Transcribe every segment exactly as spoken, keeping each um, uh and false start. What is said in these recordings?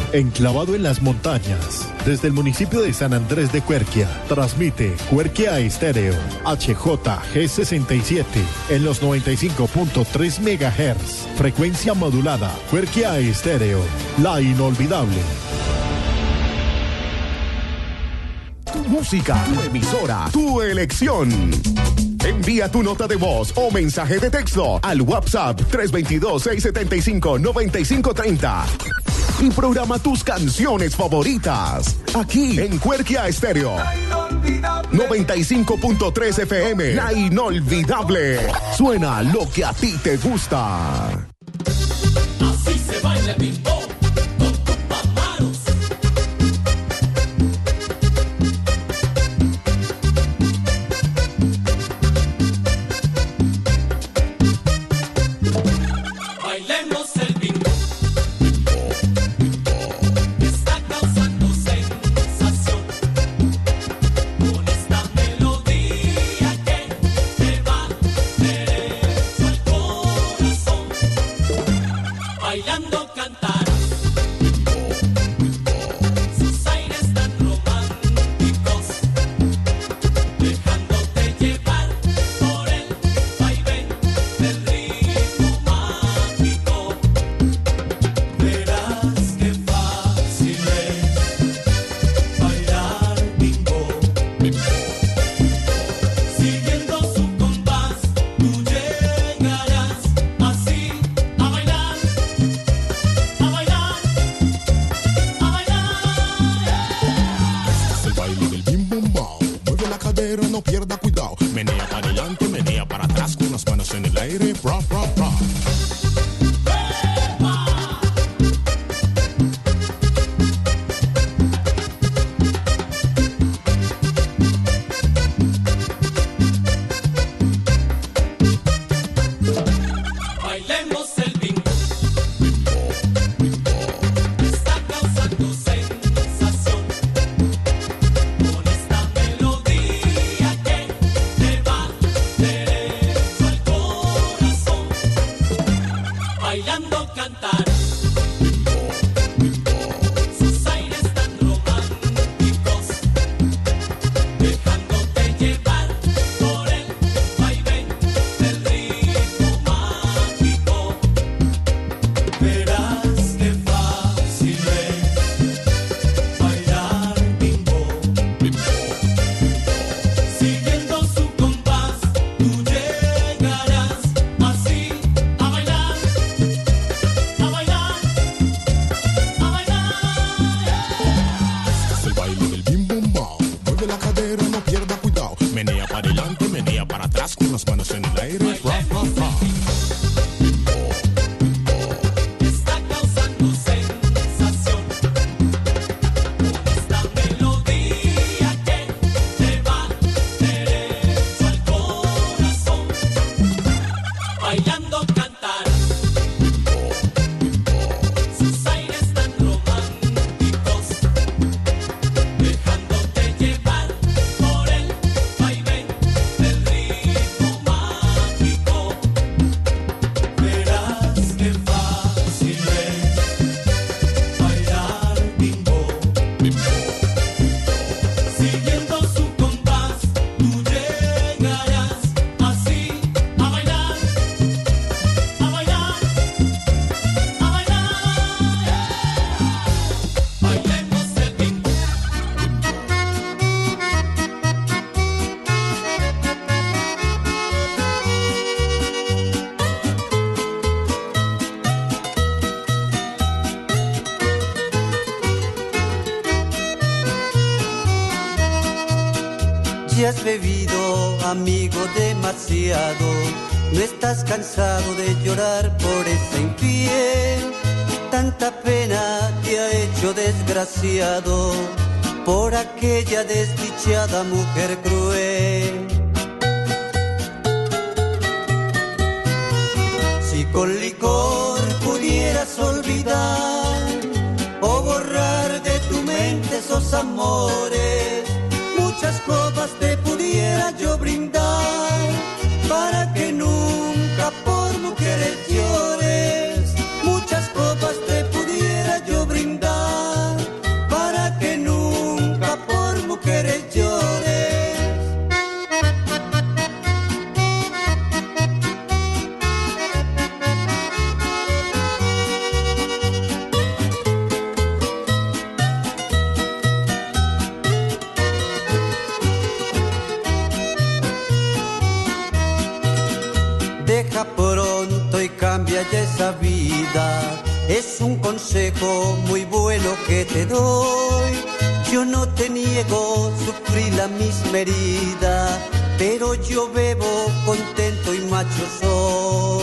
enclavado en las montañas. Desde el municipio de San Andrés de Cuerquia, transmite Cuerquia Estéreo, H J G sesenta y siete, en los noventa y cinco punto tres megahertz, frecuencia modulada. Cuerquia Estéreo, la inolvidable. Tu música, tu emisora, tu elección. Envía tu nota de voz o mensaje de texto al WhatsApp tres dos dos, seis siete cinco, nueve cinco tres cero y programa tus canciones favoritas aquí en Cuerquia Estéreo noventa y cinco punto tres F M. La inolvidable. Suena lo que a ti te gusta. Así se baila el bimbo. Has bebido, amigo, demasiado. No estás cansado de llorar por ese infiel. Tanta pena te ha hecho desgraciado por aquella desdichada mujer cruel. Si con licor pudieras olvidar o borrar de tu mente esos amores, muchas copas te pudiera yo brindar para que nunca por mujeres llores. Muchas copas te pudiera yo brindar. de esa vida. Es un consejo muy bueno que te doy. Yo no te niego, sufrí la misma herida, pero yo bebo contento y macho soy.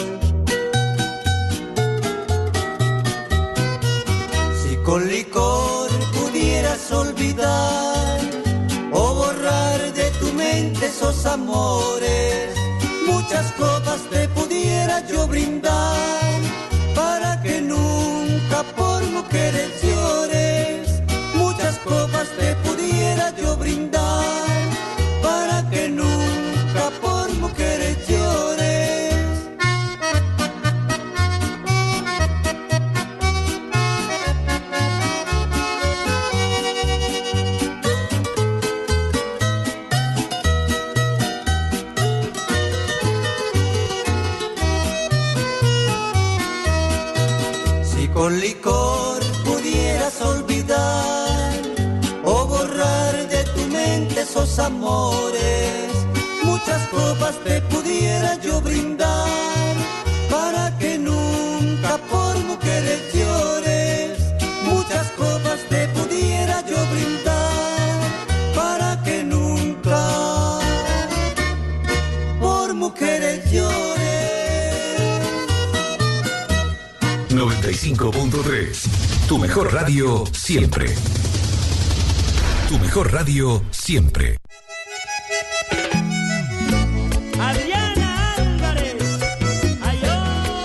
Si con licor pudieras olvidar o borrar de tu mente esos amores, muchas copas te pudiera yo brindar para que nunca por mujeres llores. Muchas copas te pudiera yo brindar para que nunca por mujeres llores. Si con licor pudieras olvidar o borrar de tu mente esos amores, muchas copas te pudiera yo brindar para que nunca por mujeres llores. Muchas copas te pudiera yo brindar para que nunca por mujeres llores. noventa y cinco punto tres. Tu mejor radio siempre. Tu mejor radio siempre. Adriana Álvarez, ayó.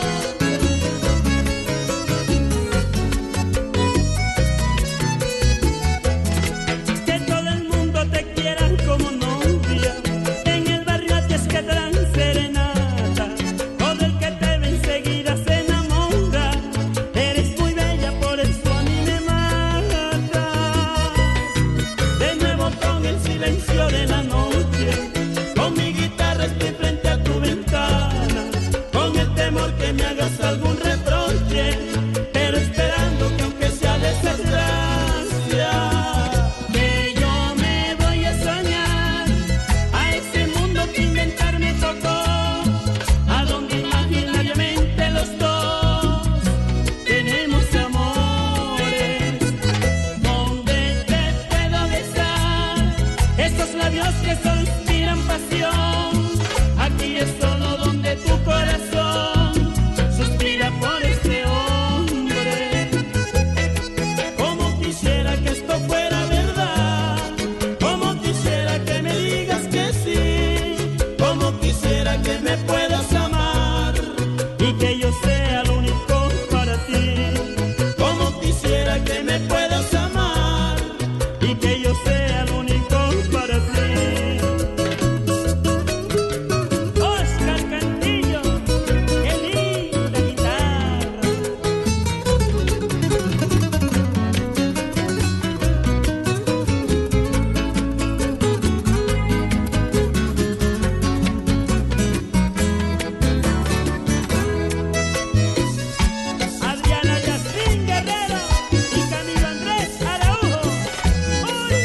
Que todo el mundo te quiera como novia. En el barrio a ti es que te dan serenata. Todo el que te ve enseguida se enamora. Eres muy bella, por eso a mí me mata. De nuevo con el silencio de la noche, con mi guitarra estoy frente a tu ventana, con el temor que me hagas algún reproche, pero esperando que aunque sea desgracia, que yo me voy a soñar a ese mundo que inventar me tocó, a donde imaginariamente los dos tenemos amores, donde te puedo besar esos labios que solo inspiran pasión. Aquí es solo donde tu corazón suspira por este hombre. Como quisiera que esto fuera verdad, como quisiera que me digas que sí, como quisiera que me puedas amar y que yo sea el único para ti, como quisiera que me puedas amar y que yo sea el único para ti. Oscar Cantillo, qué linda guitarra. Adriana Yasmín Guerrero y Camilo Andrés Araujo. Uy.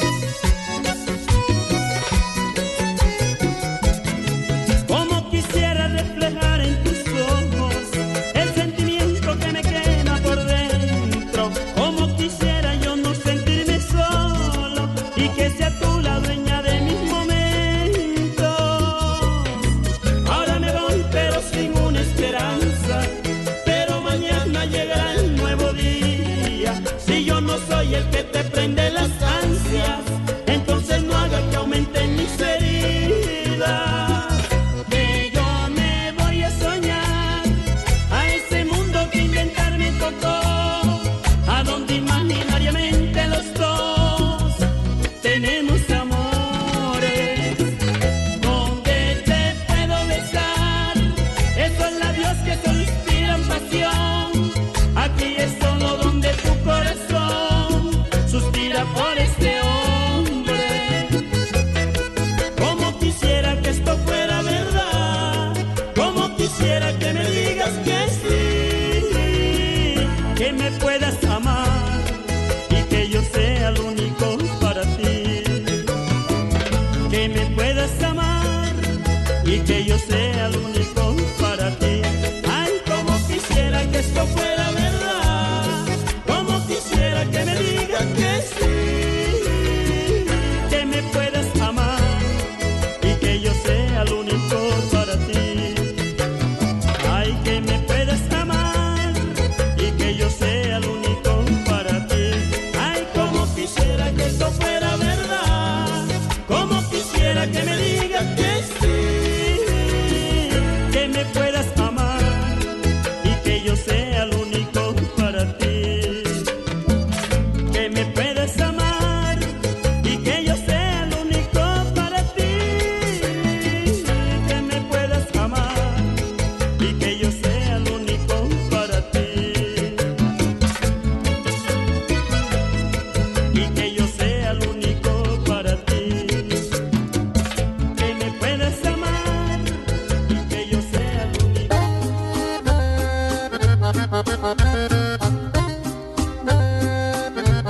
Como quisiera reflejar en tus ojos el sentimiento que me quema por dentro. Como quisiera yo no sentirme solo y que sea tú la dueña de mis momentos. Ahora me voy pero sin una esperanza, pero mañana llegará el nuevo día. Si yo no soy el que te prende las ansias, entonces no haga que aumenten mis heridas. Que yo me voy a soñar a ese mundo que inventar me tocó, a donde imaginariamente los dos tenemos amores, donde te puedo besar esos labios que solo inspiran pasión. Aquí es solo donde tu corazón suspira por este hombre. Como quisiera que esto fuera verdad, como quisiera que me digas que sí, que me puedas amar y que yo sea el único para ti, que me puedas amar y que yo sea el único para ti. Ay, como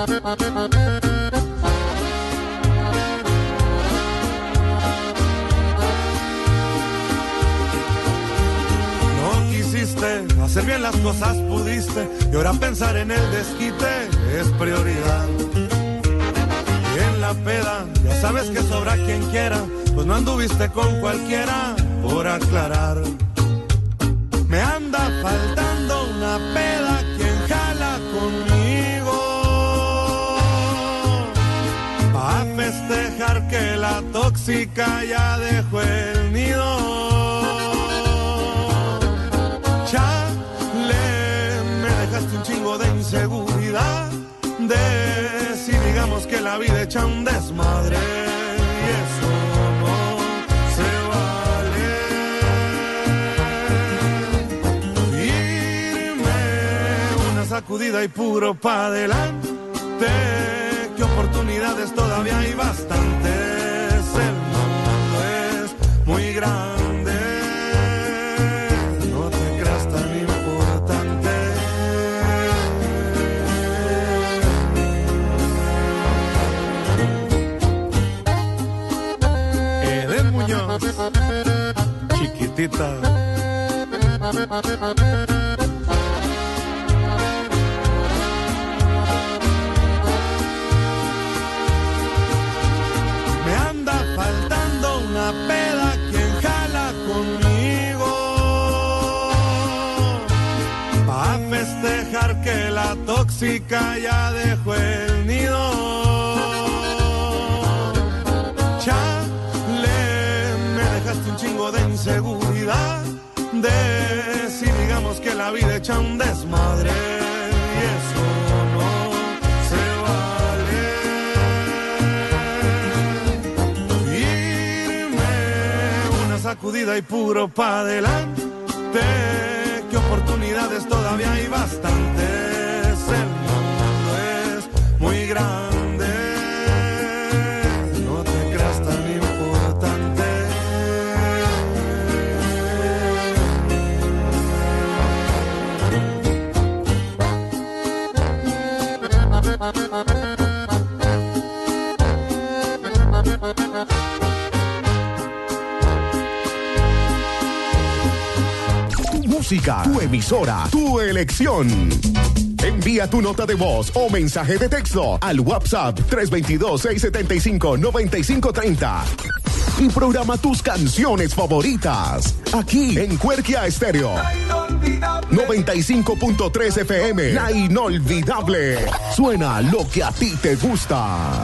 Hacer bien las cosas pudiste y ahora pensar en el desquite es prioridad. Y en la peda ya sabes que sobra quien quiera, pues no anduviste con cualquiera, por aclarar. Me anda faltando una peda, quien jala conmigo pa' festejar que la tóxica ya dejó el nido. Un chingo de inseguridad, de si digamos que la vida echa un desmadre y eso no se vale. Irme una sacudida y puro pa' adelante, que oportunidades todavía hay bastantes, el mundo es muy grande, no te creas tan importante. Chiquitita. Me anda faltando una peda, quien jala conmigo pa' festejar que la tóxica ya dejó el nido. Un chingo de inseguridad, de si digamos que la vida echa un desmadre y eso no se vale. Irme una sacudida y puro pa' adelante, que oportunidades todavía hay bastantes, el mundo es muy grande, no te creas tan importante. Tu música, tu emisora, tu elección. Envía tu nota de voz o mensaje de texto al WhatsApp tres dos dos, seis siete cinco, nueve cinco tres cero y programa tus canciones favoritas aquí en Cuerquia Estéreo noventa y cinco punto tres F M. La Inolvidable. Suena lo que a ti te gusta.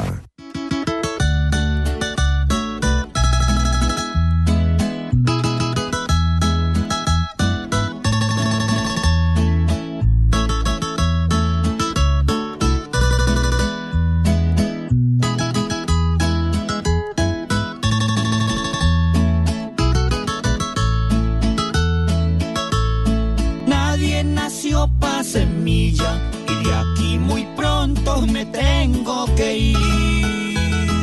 Semilla y de aquí muy pronto me tengo que ir.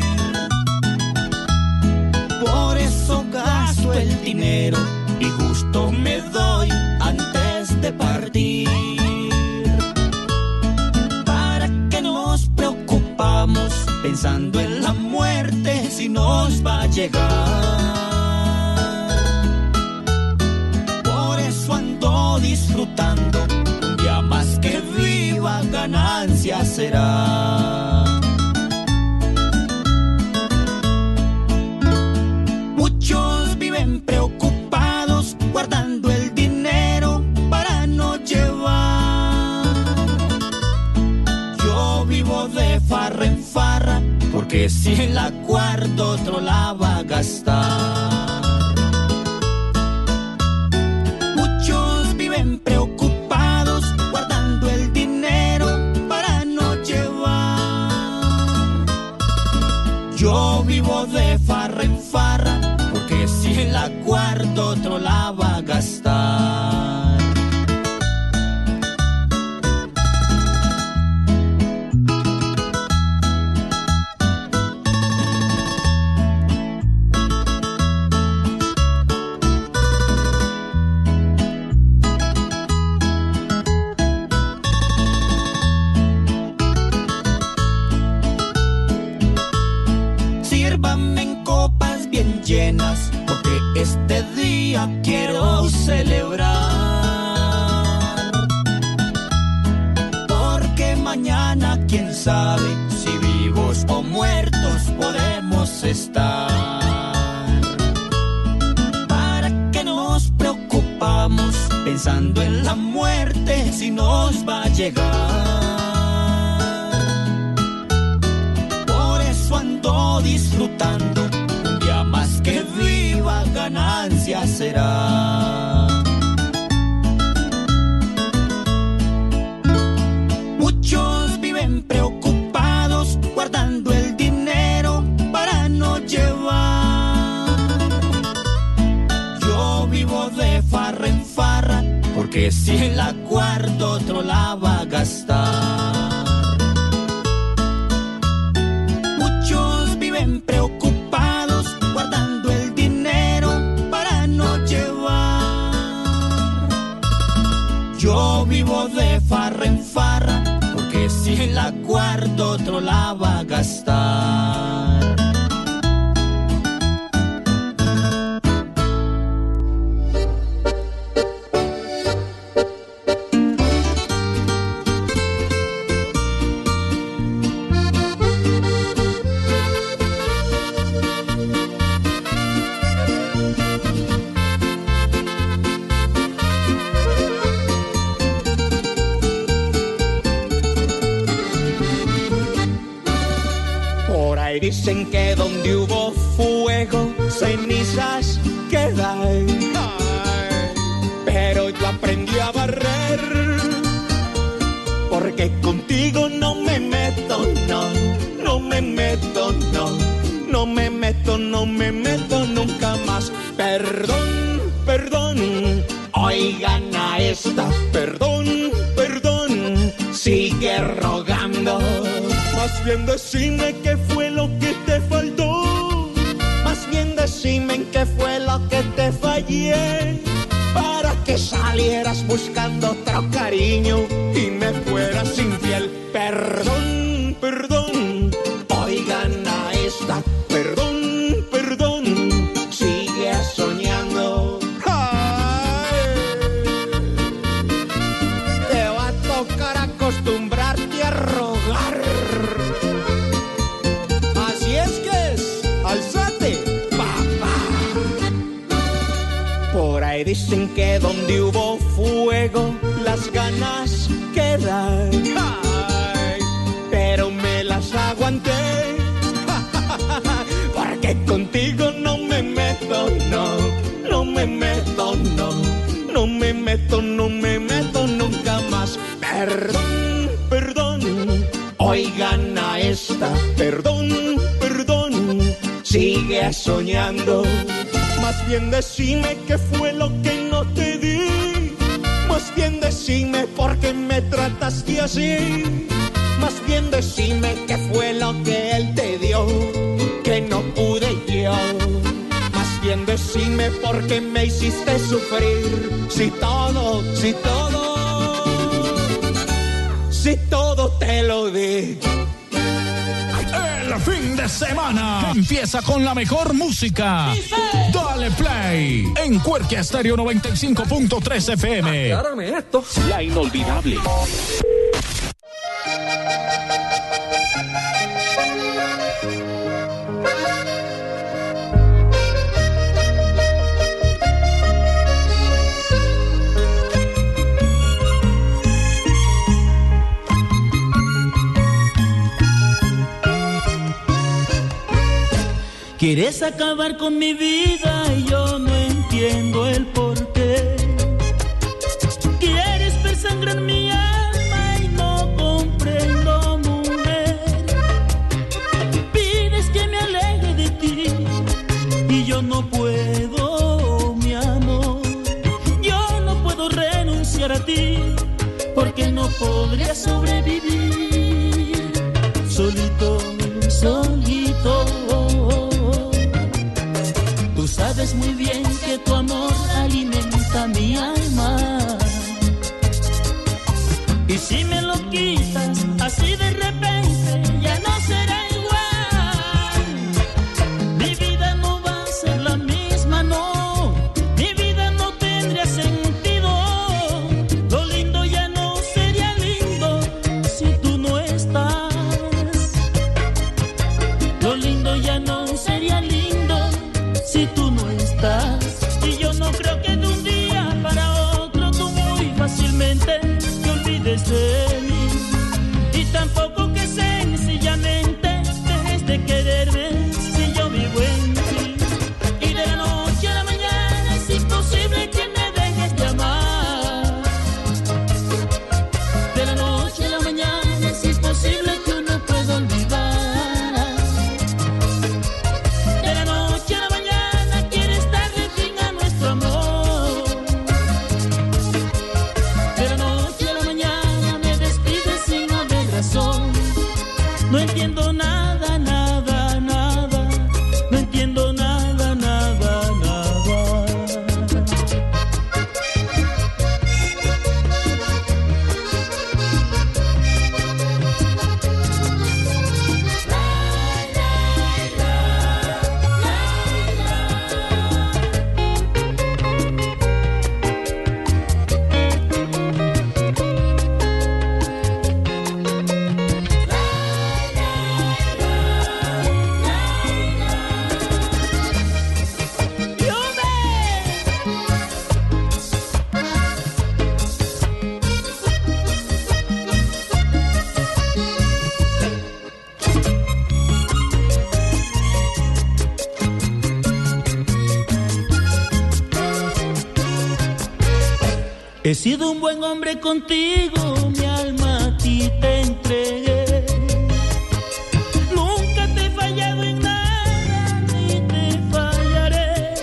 Por eso gasto el dinero y justo me doy antes de partir. ¿Para qué nos preocupamos pensando en la muerte si nos va a llegar? Por eso ando disfrutando. Más que viva ganancia será. Muchos viven preocupados guardando el dinero para no llevar. Yo vivo de farra en farra porque si la guardo otro la va a gastar. Muchos viven preocupados guardando el dinero para no llevar. Yo vivo de farra en farra porque si la guardo otro la va a gastar. este día quiero celebrar, porque mañana quién sabe si vivos o muertos podemos estar. ¿Para qué nos preocupamos pensando en la muerte si nos va a llegar? Por eso ando disfrutando, un día más que viva ganancia será. Muchos viven preocupados guardando el dinero para no llevar. Yo vivo de farra en farra, porque si la guardo otro la va a gastar. Muchos viven preocupados guardando el dinero para no llevar. Yo vivo de farra en farra, porque si la guardo otro la va a gastar. Dicen que donde hubo fuego, cenizas quedan. Pero yo aprendí a barrer, porque contigo no me meto, no, no me meto, no, no me meto, no me meto nunca más. Perdón, perdón, oigan a esta, perdón, perdón, sigue rogando. Más bien decime qué fue lo que te faltó, más bien decime en qué fue lo que te fallé, para que salieras buscando otro cariño y me fueras infiel. Perdón, perdón, oigan a esta, perdón, perdón, sigue soñando. ¡Ay! Te va a tocar acostumbrarte a rogar. Dicen que donde hubo fuego, las ganas quedan. Ay, pero me las aguanté, porque contigo no me meto, no, no me meto, no, no me meto, no me meto nunca más. Perdón, perdón, oigan a esta, perdón, perdón, sigue soñando. Más bien decime qué fue lo que no te di, más bien decime por qué me trataste así, más bien decime qué fue lo que él te dio, que no pude yo, más bien decime por qué me hiciste sufrir, si todo, si todo, si todo te lo di. El fin de semana empieza con la mejor música. Dale play en Cuerquia Estéreo noventa y cinco punto tres F M. Aclárame esto. La inolvidable. Quieres acabar con mi vida y yo no entiendo el porqué. Quieres persangrar mi alma y no comprendo, mujer. Pides que me aleje de ti y yo no puedo, mi amor. Yo no puedo renunciar a ti porque no podría sobrevivir solito, solito. Tú sabes muy bien que tu amor alimenta mi alma. Y si me lo quitas así de repente, ya no será igual. Mi vida no va a ser la misma, no. No entiendo nada, nada, nada. No entiendo nada, nada, nada. He sido un buen hombre contigo, mi alma a ti te entregué. Nunca te he fallado en nada, ni te fallaré.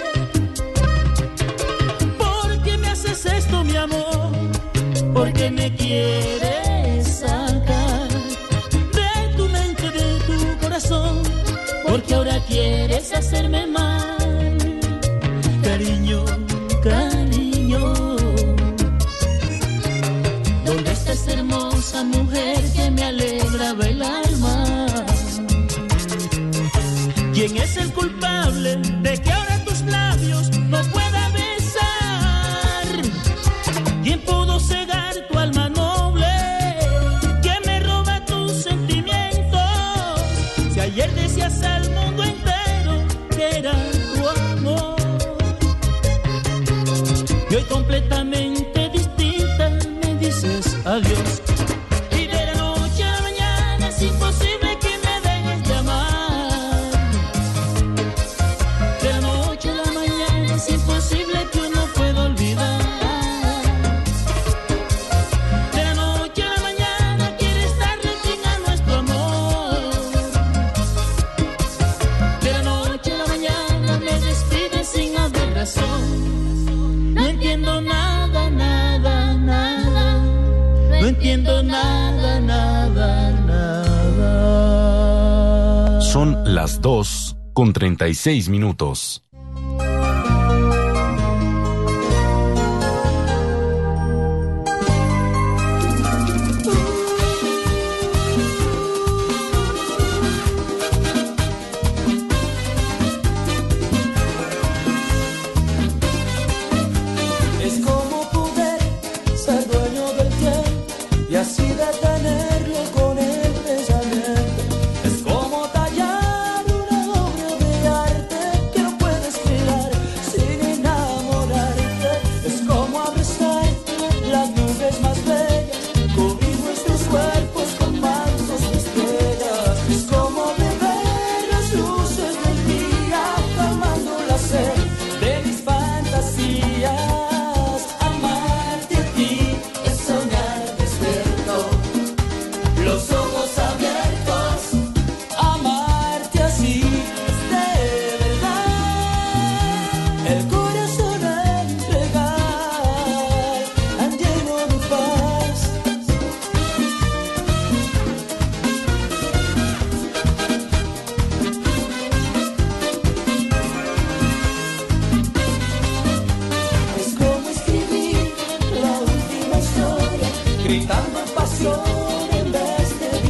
¿Por qué me haces esto, mi amor? Porque me quieres sacar de tu mente, de tu corazón. Porque ahora quieres hacerme mal. Cariño, cariño, ¿dónde está esa hermosa mujer que me alegraba el alma? ¿Quién es el culpable de que ahora tus labios no pueda besar? ¿Quién pudo cegar tu alma noble que me roba tus sentimientos? Si ayer decías al mundo entero que era tu amor, y hoy completamente distinta me dices adiós. Y de la noche a la mañana es imposible que me dejes de amar. De la noche a la mañana es imposible que yo no pueda olvidar. De la noche a la mañana quieres darle fin a nuestro amor. De la noche a la mañana me despides sin haber razón. No entiendo nada, nada, nada. No entiendo nada, nada, nada. Son las dos con treinta y seis minutos. Es como poder ser dueño del tiempo y así detenerlo con el pensamiento. Es como tallar una obra de arte que no puedes crear sin enamorarte. Es como abrazar las nubes más bellas, cubrir nuestros cuerpos con mantos de estrellas. Es como beber las luces del día, calmando la sed de mis fantasías. Amarte a ti es soñar despierto, los ojos abiertos. Amarte así es de verdad, el corazón a entregar, tan lleno de paz. Es como escribir la última historia, gritando en pasión en vez de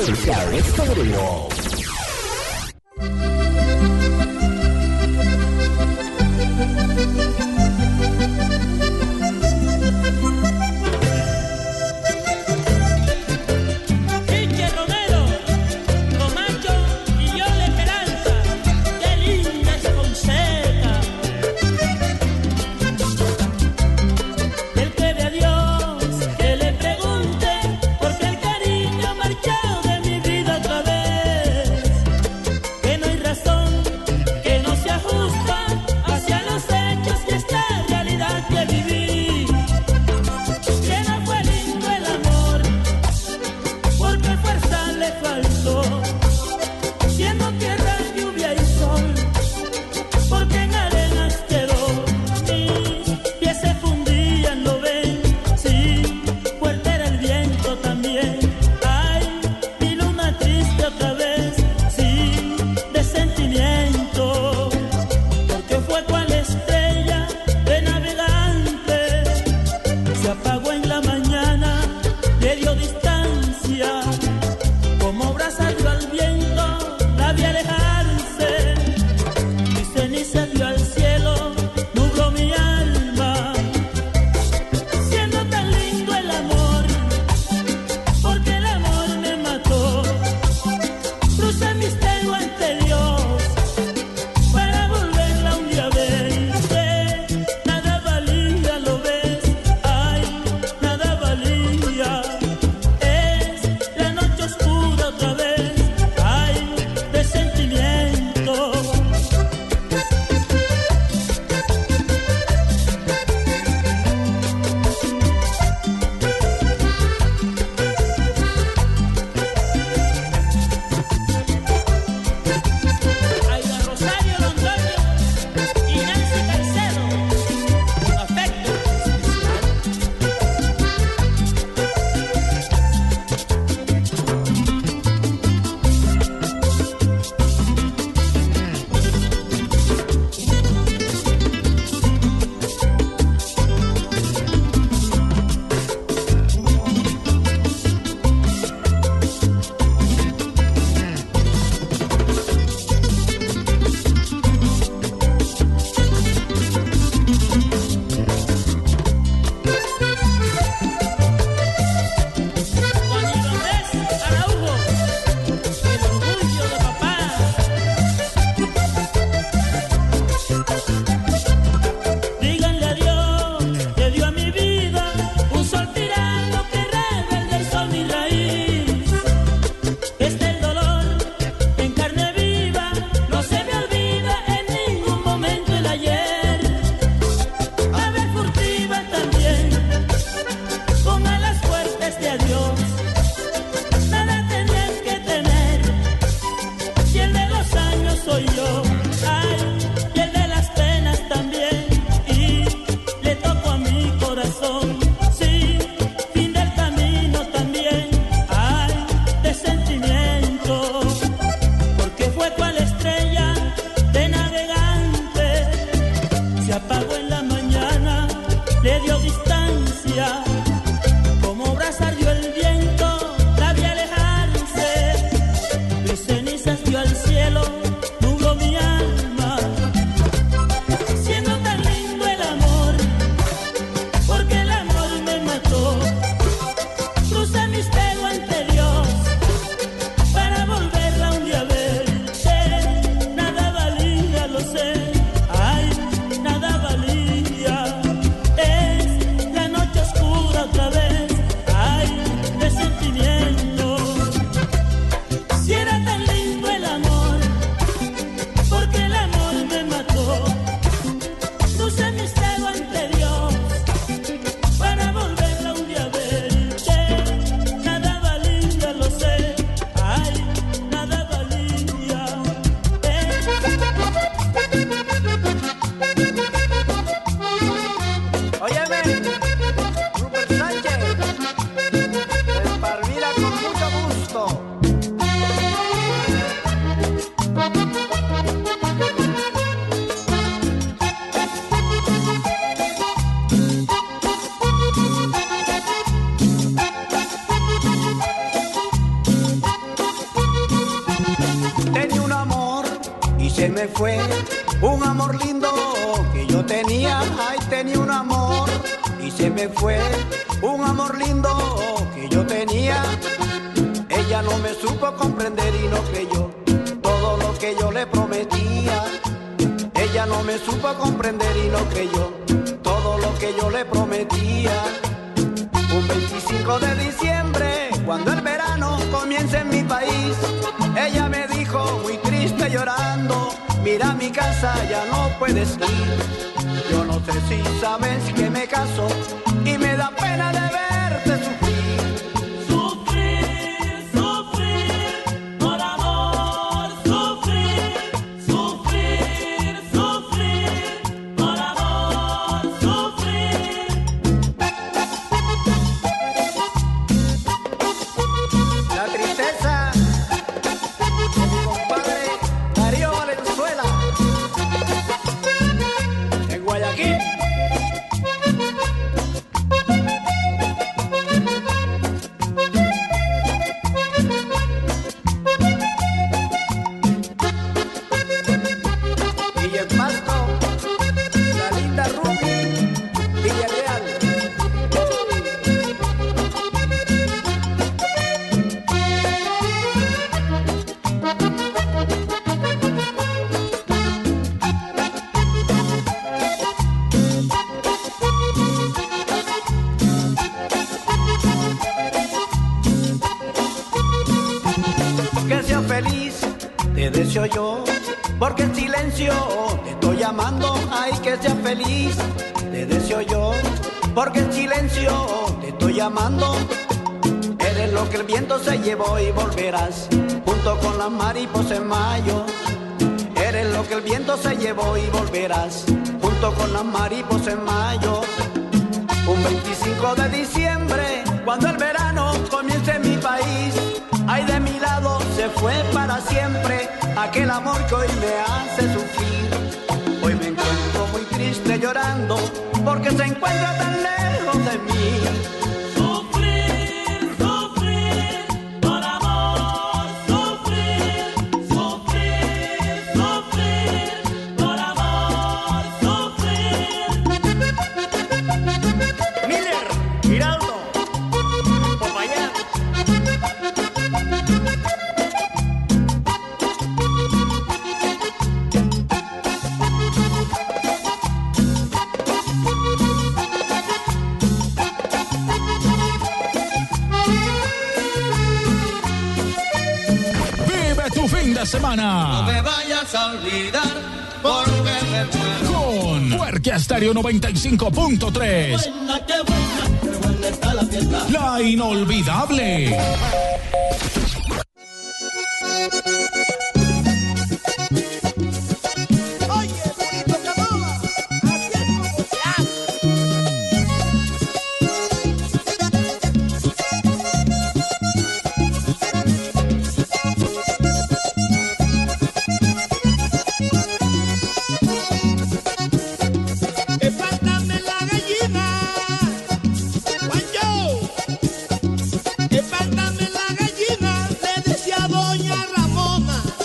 Cuerca Estéreo. Oscura me fue un amor lindo que yo tenía, ay, tenía un amor. Y se me fue un amor lindo que yo tenía. Ella no me supo comprender y no creyó todo lo que yo le prometía. Ella no me supo comprender y no creyó todo lo que yo le prometía. Un veinticinco de diciembre, cuando el verano comienza en mi país, ella me dijo muy triste llorando, mira mi casa, ya no puedes ir. Yo no sé si sabes que me caso y me da pena de verte sufrir. Sufrir, sufrir, por amor, sufrir, sufrir, sufrir, por amor, sufrir. La tristeza de mi compadre Darío Valenzuela en Guayaquil. Y el Pasto, la linda Ruby, Villarreal. Que seas feliz, te deseo yo, porque en silencio te estoy llamando. Ay, que seas feliz, te deseo yo, porque en silencio te estoy llamando. Eres lo que el viento se llevó y volverás, junto con las mariposas en mayo. Eres lo que el viento se llevó y volverás, junto con las mariposas en mayo. Un veinticinco de diciembre, cuando el verano comienza en mi país, ay, de mi lado se fue para siempre aquel amor que hoy me hace sufrir. Hoy me encuentro muy triste llorando porque se encuentra tan lejos de mí. Sufrir, sufrir, por amor, sufrir, sufrir, sufrir, por amor, sufrir. Miller, Giraldo, Popayán. Vive tu fin de semana No me vayas a olvidar porque me muero. con Puerquia Estéreo noventa y cinco punto tres. Buena, qué buena, qué buena está la fiesta. La inolvidable. Espántame la gallina, Juancho. Espántame la gallina, le decía doña Ramona.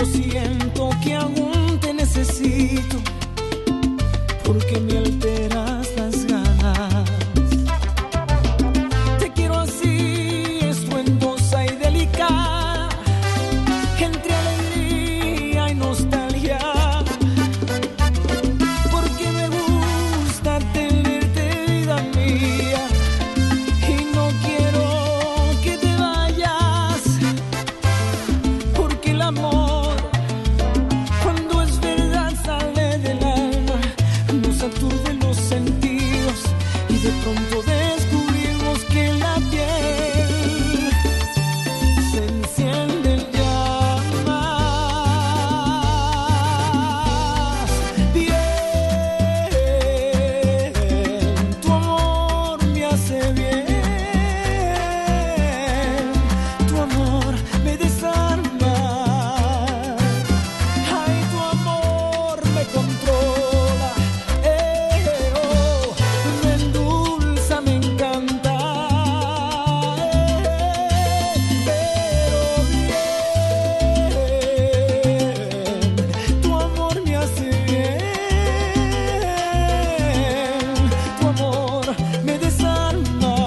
yo siento que aún te necesito, porque me alteras las ganas. Te quiero así, estruendosa y delicada, entre alegría y nostalgia, porque me gusta tenerte, vida mía, y no quiero que te vayas, porque el amor, cuando es verdad, sale del alma, nos aturde los sentidos y de pronto descubrimos que la piel se enciende en llamas. Bien, tu amor me hace bien, tu amor me desarma, ay, tu amor me controla, eh, oh, me endulza, me encanta, eh, pero bien, tu amor me hace bien, tu amor me desarma,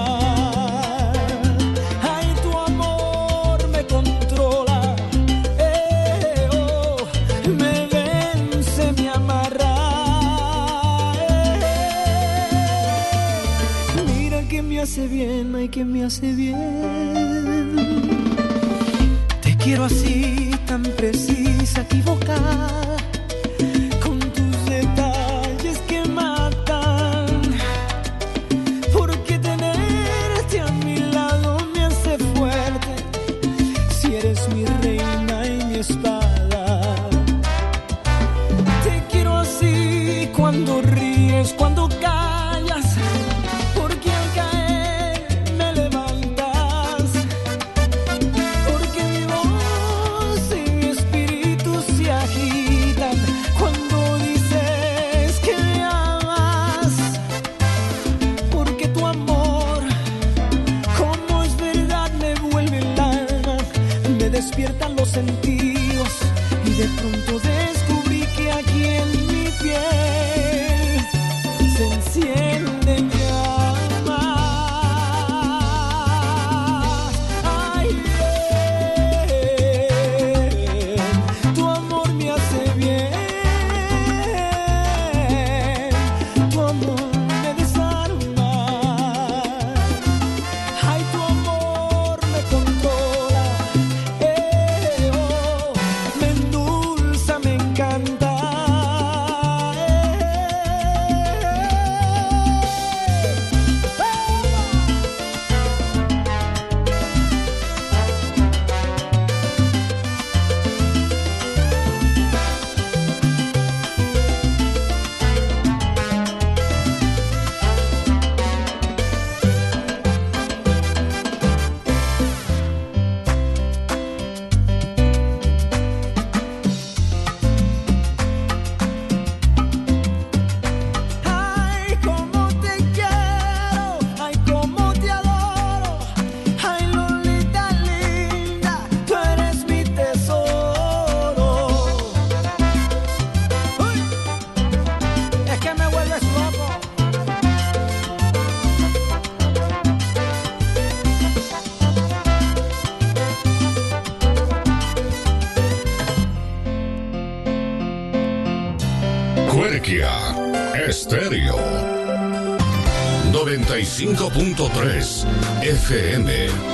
ay, tu amor me controla, eh, oh, me vence, me amarra, eh, mira que me hace bien, ay, que me hace bien. Te quiero así, tan precisa, equivocada, con tus detalles que matan, porque tenerte a mi lado me hace fuerte, si eres mi reina y mi espada. Te quiero así, cuando ríes, cuando callas, porque al caer me levantas, porque mi voz y mi espíritu se agitan cuando dices que me amas, porque tu amor, como es verdad, me vuelve el alma, me despiertan los sentidos y de pronto descubrí que aquí en mi piel se encienden llamas. Ay, bien, tu amor me hace bien, tu amor me desarma, ay, tu amor me controla, eh, oh, me endulza, me encanta, ay, cómo te quiero, ay, cómo te adoro, ay, Lolita linda, tú eres mi tesoro. Uy, es que me vuelves loco. Cuerquia Estéreo noventa y cinco punto tres F M.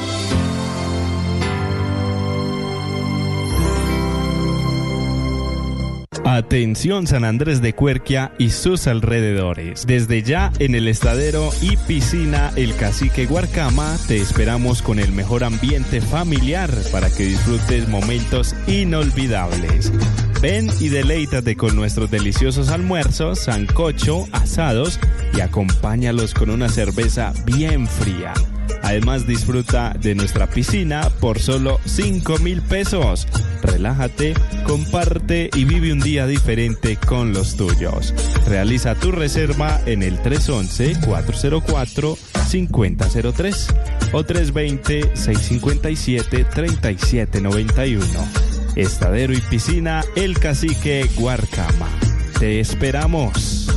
Atención San Andrés de Cuerquia y sus alrededores. Desde ya en el estadero y piscina El Cacique Guarcama te esperamos con el mejor ambiente familiar para que disfrutes momentos inolvidables. Ven y deleítate con nuestros deliciosos almuerzos, sancocho, asados y acompáñalos con una cerveza bien fría. Además, disfruta de nuestra piscina por solo cinco mil pesos. Relájate, comparte y vive un día diferente con los tuyos. Realiza tu reserva en el tres once, cuatro cero cuatro, cinco cero cero tres o tres dos cero, seis cinco siete, tres siete nueve uno. Estadero y Piscina El Cacique Guarcama. Te esperamos.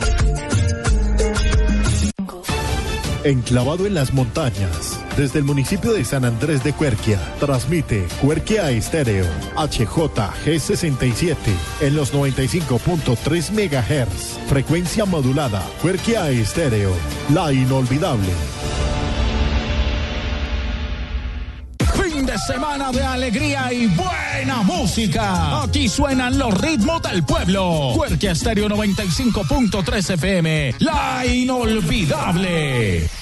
Enclavado en las montañas, desde el municipio de San Andrés de Cuerquia, transmite Cuerquia Estéreo, H J G sesenta y siete, en los noventa y cinco punto tres megahertz, frecuencia modulada, Cuerquia Estéreo, la inolvidable. Fin de semana de alegría y buena música. Aquí suenan los ritmos del pueblo. Cuerquia Estéreo noventa y cinco punto tres F M, la inolvidable.